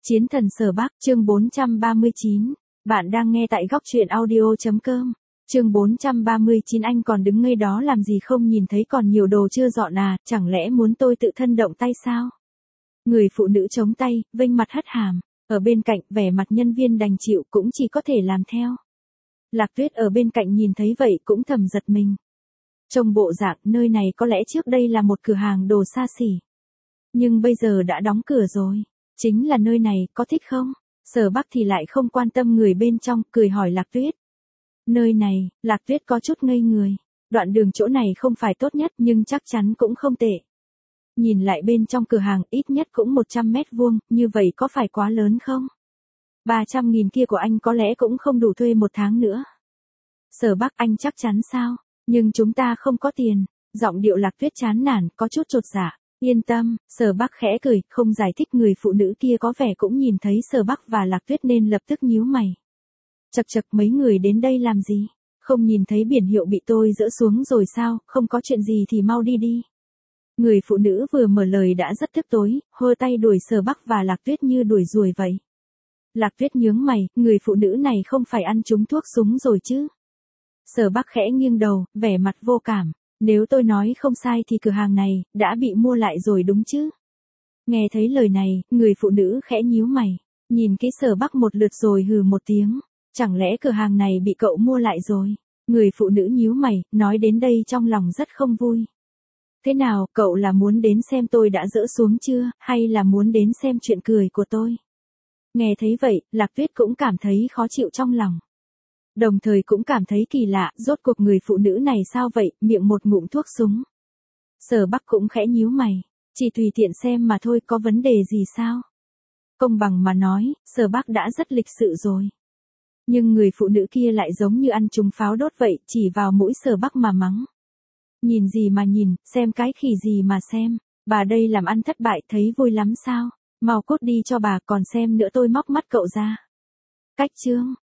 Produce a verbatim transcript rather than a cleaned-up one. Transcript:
Chiến thần Sở Bắc, chương bốn trăm ba mươi chín. Bạn đang nghe tại góc truyện audio.com. Chương bốn trăm ba mươi chín. Anh còn đứng ngây đó làm gì, không nhìn thấy còn nhiều đồ chưa dọn à, chẳng lẽ muốn tôi tự thân động tay sao? Người phụ nữ chống tay, vênh mặt hất hàm. Ở bên cạnh, vẻ mặt nhân viên đành chịu, cũng chỉ có thể làm theo. Lạc Tuyết ở bên cạnh nhìn thấy vậy cũng thầm giật mình. Trông bộ dạng, nơi này có lẽ trước đây là một cửa hàng đồ xa xỉ. Nhưng bây giờ đã đóng cửa rồi. Chính là nơi này, có thích không? Sở Bắc thì lại không quan tâm người bên trong, cười hỏi Lạc Tuyết. Nơi này, Lạc Tuyết có chút ngây người. Đoạn đường chỗ này không phải tốt nhất nhưng chắc chắn cũng không tệ. Nhìn lại bên trong cửa hàng ít nhất cũng một trăm mét vuông, như vậy có phải quá lớn không? ba trăm nghìn kia của anh có lẽ cũng không đủ thuê một tháng nữa. Sở Bắc, anh chắc chắn sao? Nhưng chúng ta không có tiền. Giọng điệu Lạc Tuyết chán nản, có chút chột dạ. Yên tâm, Sở Bắc khẽ cười, không giải thích. Người phụ nữ kia có vẻ cũng nhìn thấy Sở Bắc và Lạc Tuyết nên lập tức nhíu mày. Chậc chậc, mấy người đến đây làm gì? Không nhìn thấy biển hiệu bị tôi dỡ xuống rồi sao? Không có chuyện gì thì mau đi đi. Người phụ nữ vừa mở lời đã rất tức tối, hơ tay đuổi Sở Bắc và Lạc Tuyết như đuổi ruồi vậy. Lạc Tuyết nhướng mày, người phụ nữ này không phải ăn trúng thuốc súng rồi chứ? Sở Bắc khẽ nghiêng đầu, vẻ mặt vô cảm. Nếu tôi nói không sai thì cửa hàng này đã bị mua lại rồi đúng chứ? Nghe thấy lời này, người phụ nữ khẽ nhíu mày, nhìn kỹ Sở Bắc một lượt rồi hừ một tiếng. Chẳng lẽ cửa hàng này bị cậu mua lại rồi? Người phụ nữ nhíu mày, nói đến đây trong lòng rất không vui. Thế nào, cậu là muốn đến xem tôi đã dỡ xuống chưa, hay là muốn đến xem chuyện cười của tôi? Nghe thấy vậy, Lạc Tuyết cũng cảm thấy khó chịu trong lòng. Đồng thời cũng cảm thấy kỳ lạ, rốt cuộc người phụ nữ này sao vậy, miệng một ngụm thuốc súng. Sở Bắc cũng khẽ nhíu mày, chỉ tùy tiện xem mà thôi, có vấn đề gì sao? Công bằng mà nói, Sở Bắc đã rất lịch sự rồi. Nhưng người phụ nữ kia lại giống như ăn trúng pháo đốt vậy, chỉ vào mũi Sở Bắc mà mắng. Nhìn gì mà nhìn, xem cái khỉ gì mà xem, bà đây làm ăn thất bại thấy vui lắm sao? Mau cút đi cho bà, còn xem nữa tôi móc mắt cậu ra. Cách chương.